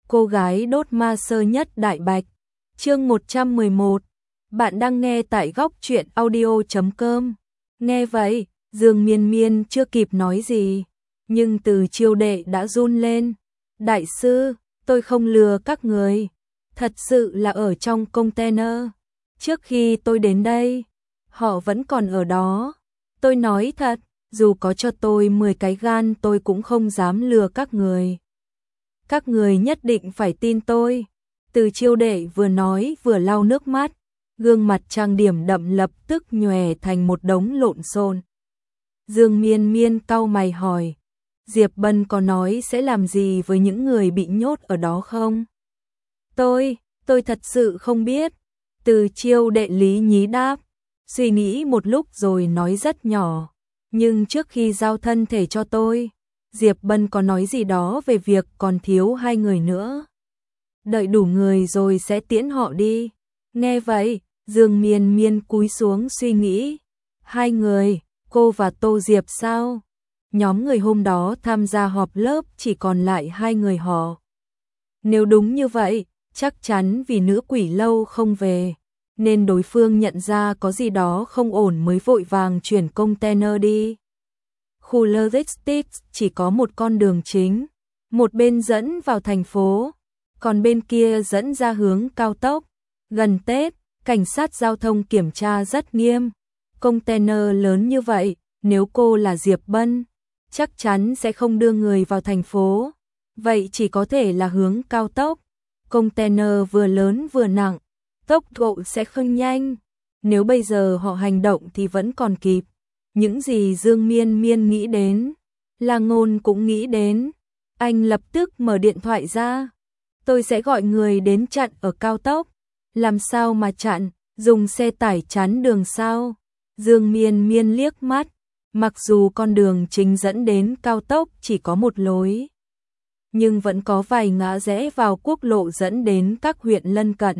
cô gái đốt ma sơ nhất Đại Bạch. Chương 111. Bạn đang nghe tại góc truyện audio.com. Nghe vậy, Dương Miên Miên chưa kịp nói gì, nhưng Từ Chiêu Đệ đã run lên. Đại sư, tôi không lừa các người, thật sự là ở trong container. Trước khi tôi đến đây, họ vẫn còn ở đó. Tôi nói thật, dù có cho tôi 10 cái gan tôi cũng không dám lừa các người. Các người nhất định phải tin tôi. Từ Chiêu Đệ vừa nói vừa lau nước mắt, gương mặt trang điểm đậm lập tức nhòe thành một đống lộn xộn. Dương Miên Miên cau mày hỏi, Diệp Bân có nói sẽ làm gì với những người bị nhốt ở đó không? Tôi thật sự không biết. Từ Chiêu Đệ lý nhí đáp, suy nghĩ một lúc rồi nói rất nhỏ, nhưng trước khi giao thân thể cho tôi, Diệp Bân có nói gì đó về việc còn thiếu 2 người nữa. Đợi đủ người rồi sẽ tiễn họ đi. Nghe vậy, Dương Miên Miên cúi xuống suy nghĩ. 2 người, cô và Tô Diệp sao? Nhóm người hôm đó tham gia họp lớp chỉ còn lại 2 người họ. Nếu đúng như vậy, chắc chắn vì nữ quỷ lâu không về, nên đối phương nhận ra có gì đó không ổn mới vội vàng chuyển container đi. Khu logistics chỉ có một con đường chính, một bên dẫn vào thành phố, còn bên kia dẫn ra hướng cao tốc. Gần Tết, cảnh sát giao thông kiểm tra rất nghiêm. Container lớn như vậy, nếu cô là Diệp Bân, chắc chắn sẽ không đưa người vào thành phố. Vậy chỉ có thể là hướng cao tốc. Container vừa lớn vừa nặng, tốc độ sẽ không nhanh. Nếu bây giờ họ hành động thì vẫn còn kịp. Những gì Dương Miên Miên nghĩ đến, La Ngôn cũng nghĩ đến. Anh lập tức mở điện thoại ra. Tôi sẽ gọi người đến chặn ở cao tốc. Làm sao mà chặn, dùng xe tải chắn đường sao? Dương Miên Miên liếc mắt, mặc dù con đường chính dẫn đến cao tốc chỉ có một lối, nhưng vẫn có vài ngã rẽ vào quốc lộ dẫn đến các huyện lân cận.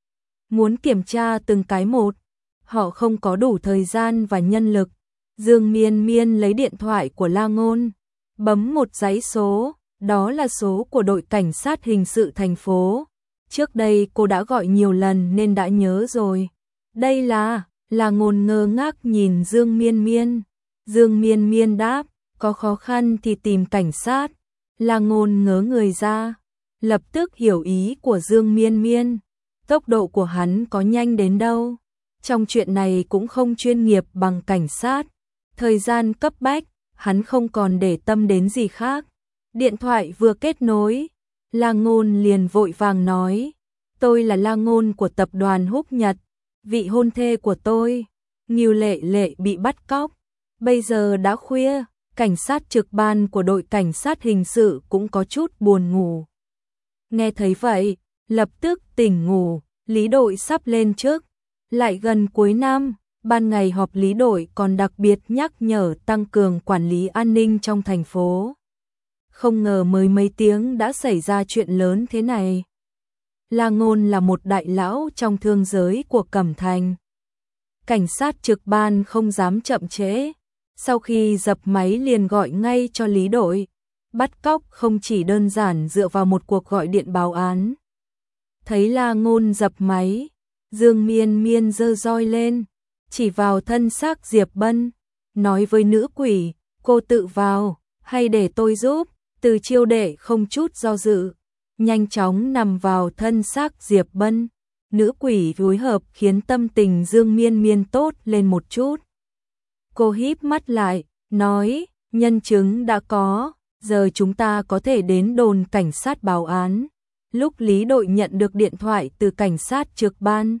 Muốn kiểm tra từng cái một, họ không có đủ thời gian và nhân lực. Dương Miên Miên lấy điện thoại của La Ngôn, bấm một dãy số, đó là số của đội cảnh sát hình sự thành phố. Trước đây cô đã gọi nhiều lần nên đã nhớ rồi. Đây là Ngôn ngơ ngác nhìn Dương Miên Miên. Dương Miên Miên đáp, có khó khăn thì tìm cảnh sát. La Ngôn ngớ người ra, lập tức hiểu ý của Dương Miên Miên. Tốc độ của hắn có nhanh đến đâu? Trong chuyện này cũng không chuyên nghiệp bằng cảnh sát. Thời gian cấp bách, hắn không còn để tâm đến gì khác. Điện thoại vừa kết nối, La Ngôn liền vội vàng nói, tôi là La Ngôn của tập đoàn Húc Nhật, vị hôn thê của tôi, Ngưu Lệ Lệ bị bắt cóc. Bây giờ đã khuya, cảnh sát trực ban của đội cảnh sát hình sự cũng có chút buồn ngủ. Nghe thấy vậy, lập tức tỉnh ngủ, Lý đội sắp lên chức. Lại gần cuối năm, ban ngày họp Lý đội còn đặc biệt nhắc nhở tăng cường quản lý an ninh trong thành phố. Không ngờ mới mấy tiếng đã xảy ra chuyện lớn thế này. La Ngôn là một đại lão trong thương giới của Cẩm Thành. Cảnh sát trực ban không dám chậm trễ. Sau khi dập máy liền gọi ngay cho Lý đội. Bắt cóc không chỉ đơn giản dựa vào một cuộc gọi điện báo án. Thấy La Ngôn dập máy, Dương Miên Miên giơ roi lên, chỉ vào thân xác Diệp Bân, nói với nữ quỷ, cô tự vào, hay để tôi giúp? Từ Chiêu Đệ không chút do dự, nhanh chóng nằm vào thân xác Diệp Bân. Nữ quỷ phối hợp khiến tâm tình Dương Miên Miên tốt lên một chút. Cô híp mắt lại, nói, nhân chứng đã có, giờ chúng ta có thể đến đồn cảnh sát báo án. Lúc Lý đội nhận được điện thoại từ cảnh sát trực ban,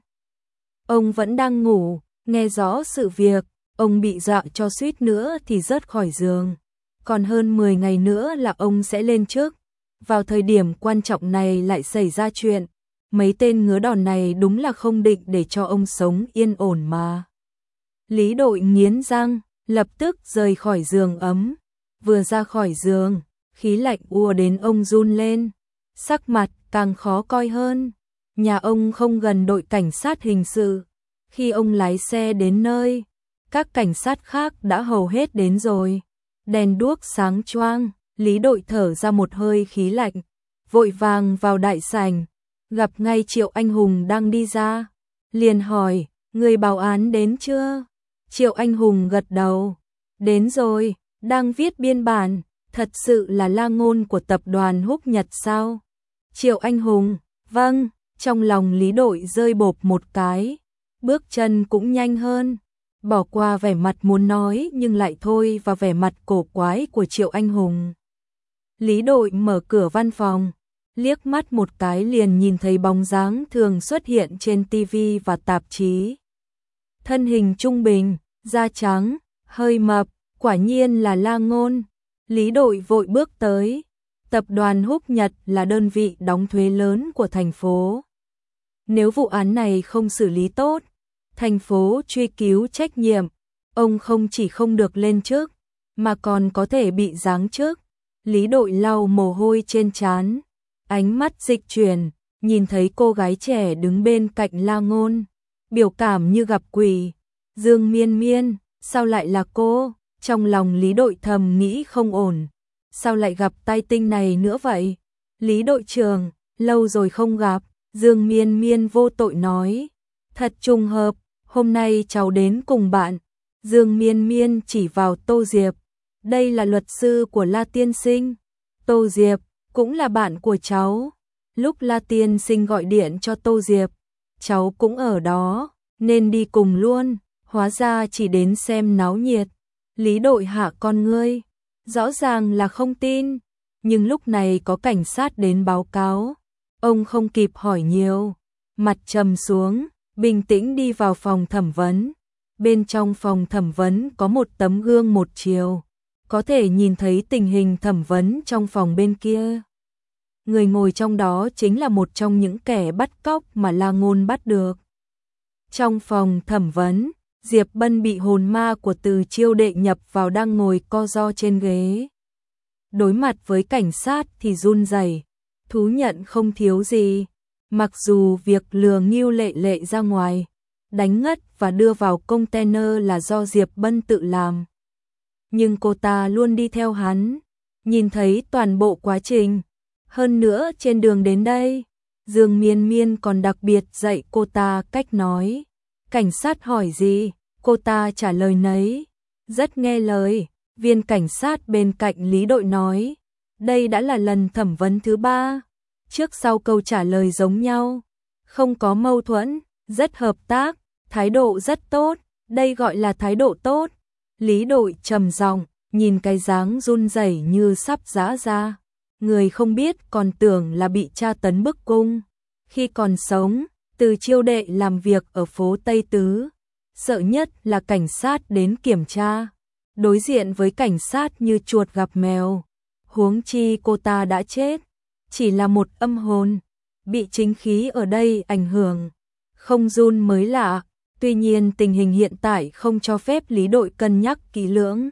ông vẫn đang ngủ, nghe rõ sự việc, ông bị dọa cho suýt nữa thì rớt khỏi giường. Còn hơn 10 ngày nữa là ông sẽ lên chức. Vào thời điểm quan trọng này lại xảy ra chuyện. Mấy tên ngứa đòn này đúng là không định để cho ông sống yên ổn mà. Lý đội nghiến răng, lập tức rời khỏi giường ấm. Vừa ra khỏi giường, khí lạnh ùa đến ông run lên. Sắc mặt càng khó coi hơn. Nhà ông không gần đội cảnh sát hình sự. Khi ông lái xe đến nơi, các cảnh sát khác đã hầu hết đến rồi. Đèn đuốc sáng choang, Lý đội thở ra một hơi khí lạnh. vội vàng vào đại sảnh, gặp ngay Triệu Anh Hùng đang đi ra, liền hỏi, người báo án đến chưa? Triệu Anh Hùng gật đầu, đến rồi, đang viết biên bản, thật sự là La Ngôn của tập đoàn Húc Nhật sao? Triệu Anh Hùng, vâng, trong lòng Lý Đội rơi bộp một cái, bước chân cũng nhanh hơn, bỏ qua vẻ mặt muốn nói nhưng lại thôi và vẻ mặt cổ quái của Triệu Anh Hùng. Lý Đội mở cửa văn phòng, liếc mắt một cái liền nhìn thấy bóng dáng thường xuất hiện trên TV và tạp chí. Thân hình trung bình, da trắng, hơi mập, quả nhiên là La Ngôn. Lý Đội vội bước tới. Tập đoàn Húc Nhật là đơn vị đóng thuế lớn của thành phố. Nếu vụ án này không xử lý tốt, thành phố truy cứu trách nhiệm, ông không chỉ không được lên chức, mà còn có thể bị giáng chức. Lý Đội lau mồ hôi trên trán, ánh mắt dịch chuyển, nhìn thấy cô gái trẻ đứng bên cạnh La Ngôn, biểu cảm như gặp quỷ. Dương Miên Miên, sao lại là cô? Trong lòng Lý Đội thầm nghĩ không ổn, sao lại gặp tai tinh này nữa vậy? Lý đội trưởng, lâu rồi không gặp, Dương Miên Miên vô tội nói. Thật trùng hợp, hôm nay cháu đến cùng bạn. Dương Miên Miên chỉ vào Tô Diệp, đây là luật sư của La Tiên Sinh. Tô Diệp, cũng là bạn của cháu. Lúc La Tiên Sinh gọi điện cho Tô Diệp, cháu cũng ở đó, nên đi cùng luôn, hóa ra chỉ đến xem náo nhiệt. Lý Đội hạ con ngươi, rõ ràng là không tin, nhưng lúc này có cảnh sát đến báo cáo, ông không kịp hỏi nhiều, mặt trầm xuống, bình tĩnh đi vào phòng thẩm vấn. Bên trong phòng thẩm vấn có một tấm gương một chiều, có thể nhìn thấy tình hình thẩm vấn trong phòng bên kia. Người ngồi trong đó chính là một trong những kẻ bắt cóc mà La Ngôn bắt được. Trong phòng thẩm vấn, Diệp Bân bị hồn ma của Từ Chiêu Đệ nhập vào đang ngồi co ro trên ghế. Đối mặt với cảnh sát thì run rẩy, thú nhận không thiếu gì. Mặc dù việc lừa Ngưu Lệ Lệ ra ngoài, đánh ngất và đưa vào container là do Diệp Bân tự làm, nhưng cô ta luôn đi theo hắn, nhìn thấy toàn bộ quá trình. Hơn nữa trên đường đến đây, Dương Miên Miên còn đặc biệt dạy cô ta cách nói. Cảnh sát hỏi gì, cô ta trả lời nấy, rất nghe lời. Viên cảnh sát bên cạnh Lý Đội nói, đây đã là lần thẩm vấn thứ 3, trước sau câu trả lời giống nhau, không có mâu thuẫn, rất hợp tác, thái độ rất tốt, đây gọi là thái độ tốt. Lý Đội trầm giọng, nhìn cái dáng run rẩy như sắp giã ra, người không biết còn tưởng là bị tra tấn bức cung. Khi còn sống, Từ Chiêu Đệ làm việc ở phố Tây Tứ, sợ nhất là cảnh sát đến kiểm tra, đối diện với cảnh sát như chuột gặp mèo. Huống chi cô ta đã chết, chỉ là một âm hồn, bị chính khí ở đây ảnh hưởng, không run mới lạ. Tuy nhiên tình hình hiện tại không cho phép Lý Đội cân nhắc kỹ lưỡng.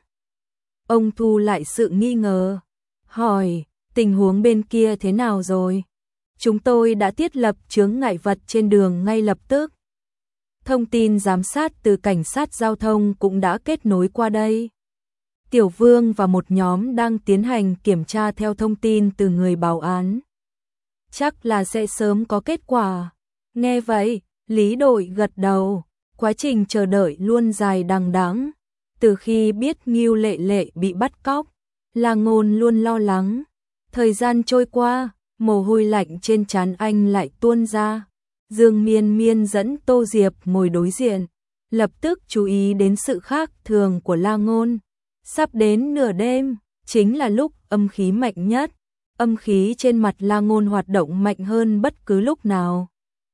Ông thu lại sự nghi ngờ, hỏi, tình huống bên kia thế nào rồi? Chúng tôi đã thiết lập chướng ngại vật trên đường ngay lập tức. Thông tin giám sát từ cảnh sát giao thông cũng đã kết nối qua đây. Tiểu Vương và một nhóm đang tiến hành kiểm tra theo thông tin từ người báo án. Chắc là sẽ sớm có kết quả. Nghe vậy, Lý Đội gật đầu. Quá trình chờ đợi luôn dài đằng đẵng. Từ khi biết Ngưu Lệ Lệ bị bắt cóc, La Ngôn luôn lo lắng. Thời gian trôi qua, mồ hôi lạnh trên trán anh lại tuôn ra. Dương Miên Miên dẫn Tô Diệp ngồi đối diện, lập tức chú ý đến sự khác thường của La Ngôn. Sắp đến nửa đêm, chính là lúc âm khí mạnh nhất. Âm khí trên mặt La Ngôn hoạt động mạnh hơn bất cứ lúc nào.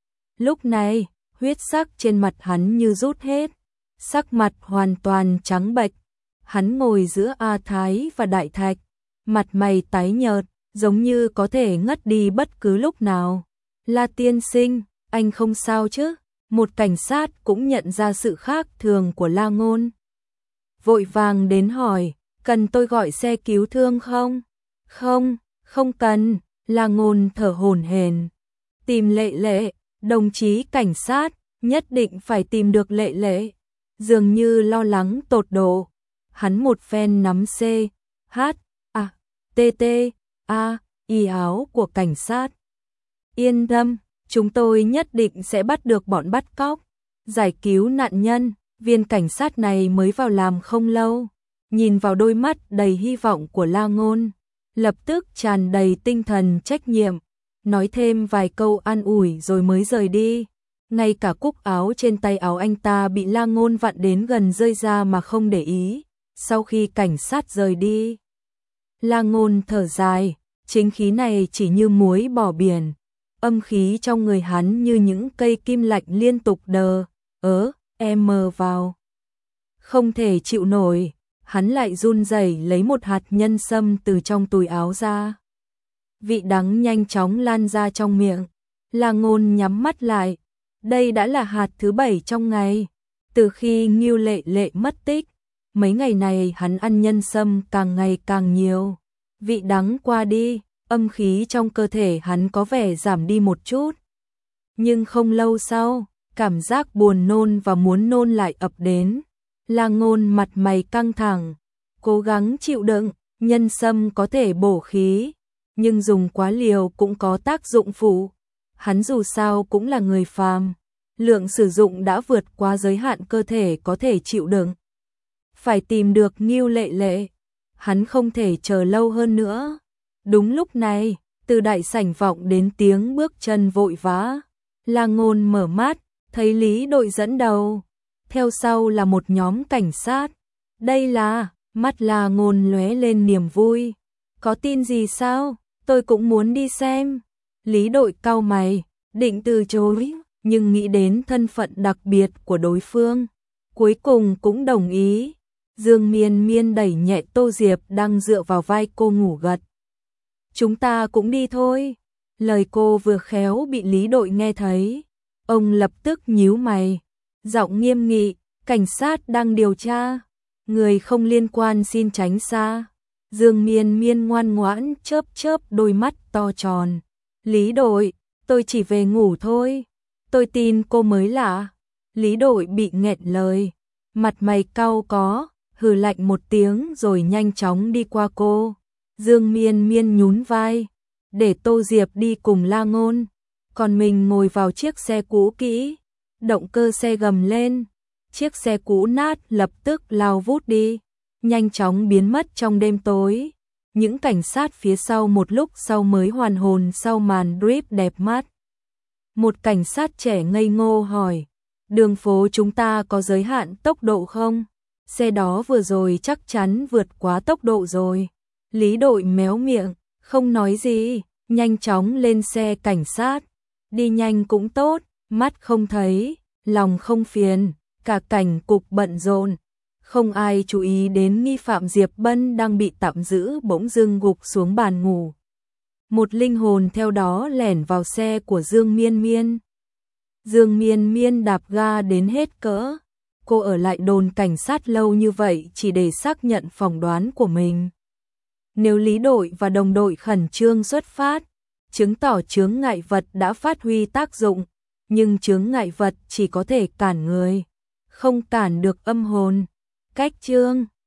Lúc này, huyết sắc trên mặt hắn như rút hết, sắc mặt hoàn toàn trắng bệch. Hắn ngồi giữa A Thái và Đại Thạch, mặt mày tái nhợt, giống như có thể ngất đi bất cứ lúc nào. La Tiên Sinh, anh không sao chứ? Một cảnh sát cũng nhận ra sự khác thường của La Ngôn, vội vàng đến hỏi, cần tôi gọi xe cứu thương không? Không, không cần. La Ngôn thở hổn hển. Tìm Lệ Lệ, đồng chí cảnh sát, nhất định phải tìm được Lệ Lệ. Dường như lo lắng tột độ. Hắn một phen nắm C, H, A, T, T, A, y áo của cảnh sát. Yên tâm, chúng tôi nhất định sẽ bắt được bọn bắt cóc, giải cứu nạn nhân. Viên cảnh sát này mới vào làm không lâu, nhìn vào đôi mắt đầy hy vọng của La Ngôn, lập tức tràn đầy tinh thần trách nhiệm, nói thêm vài câu an ủi rồi mới rời đi. Ngay cả cúc áo trên tay áo anh ta bị La Ngôn vặn đến gần rơi ra mà không để ý. Sau khi cảnh sát rời đi, La Ngôn thở dài, chính khí này chỉ như muối bỏ biển, âm khí trong người hắn như những cây kim lạnh liên tục đờ mờ vào. Không thể chịu nổi, hắn lại run rẩy lấy một hạt nhân sâm từ trong túi áo ra. Vị đắng nhanh chóng lan ra trong miệng, La Ngôn nhắm mắt lại. Đây đã là hạt thứ 7 trong ngày. Từ khi Ngưu Lệ Lệ mất tích, mấy ngày này hắn ăn nhân sâm càng ngày càng nhiều. Vị đắng qua đi, âm khí trong cơ thể hắn có vẻ giảm đi một chút. Nhưng không lâu sau, cảm giác buồn nôn và muốn nôn lại ập đến. La Ngôn mặt mày căng thẳng, cố gắng chịu đựng. Nhân sâm có thể bổ khí, nhưng dùng quá liều cũng có tác dụng phụ. Hắn dù sao cũng là người phàm, lượng sử dụng đã vượt qua giới hạn cơ thể có thể chịu đựng. Phải tìm được Ngưu Lệ Lệ, hắn không thể chờ lâu hơn nữa. Đúng lúc này, từ đại sảnh vọng đến tiếng bước chân vội vã. La Ngôn mở mắt, thấy Lý Đội dẫn đầu, theo sau là một nhóm cảnh sát. Đây là, mắt La Ngôn lóe lên niềm vui. Có tin gì sao? Tôi cũng muốn đi xem. Lý Đội cau mày, định từ chối, nhưng nghĩ đến thân phận đặc biệt của đối phương, cuối cùng cũng đồng ý. Dương Miên Miên đẩy nhẹ Tô Diệp đang dựa vào vai cô ngủ gật. Chúng ta cũng đi thôi. Lời cô vừa khéo bị Lý Đội nghe thấy. Ông lập tức nhíu mày, giọng nghiêm nghị, cảnh sát đang điều tra. Người không liên quan xin tránh xa. Dương Miên Miên ngoan ngoãn chớp chớp đôi mắt to tròn. Lý Đội, tôi chỉ về ngủ thôi. Tôi tin cô mới lạ. Lý Đội bị nghẹn lời, mặt mày cau có, hừ lạnh một tiếng rồi nhanh chóng đi qua cô. Dương Miên Miên nhún vai, để Tô Diệp đi cùng La Ngôn, còn mình ngồi vào chiếc xe cũ kỹ. Động cơ xe gầm lên, chiếc xe cũ nát lập tức lao vút đi, nhanh chóng biến mất trong đêm tối. Những cảnh sát phía sau một lúc sau mới hoàn hồn sau màn drip đẹp mắt. Một cảnh sát trẻ ngây ngô hỏi, đường phố chúng ta có giới hạn tốc độ không? Xe đó vừa rồi chắc chắn vượt quá tốc độ rồi. Lý Đội méo miệng, không nói gì, nhanh chóng lên xe cảnh sát. Đi nhanh cũng tốt, mắt không thấy, lòng không phiền, cả cảnh cục bận rộn. Không ai chú ý đến nghi phạm Diệp Bân đang bị tạm giữ bỗng dưng gục xuống bàn ngủ. Một linh hồn theo đó lẻn vào xe của Dương Miên Miên. Dương Miên Miên đạp ga đến hết cỡ. Cô ở lại đồn cảnh sát lâu như vậy chỉ để xác nhận phỏng đoán của mình. Nếu Lý Đội và đồng đội khẩn trương xuất phát, chứng tỏ chướng ngại vật đã phát huy tác dụng, nhưng chướng ngại vật chỉ có thể cản người, không cản được âm hồn. Cách chương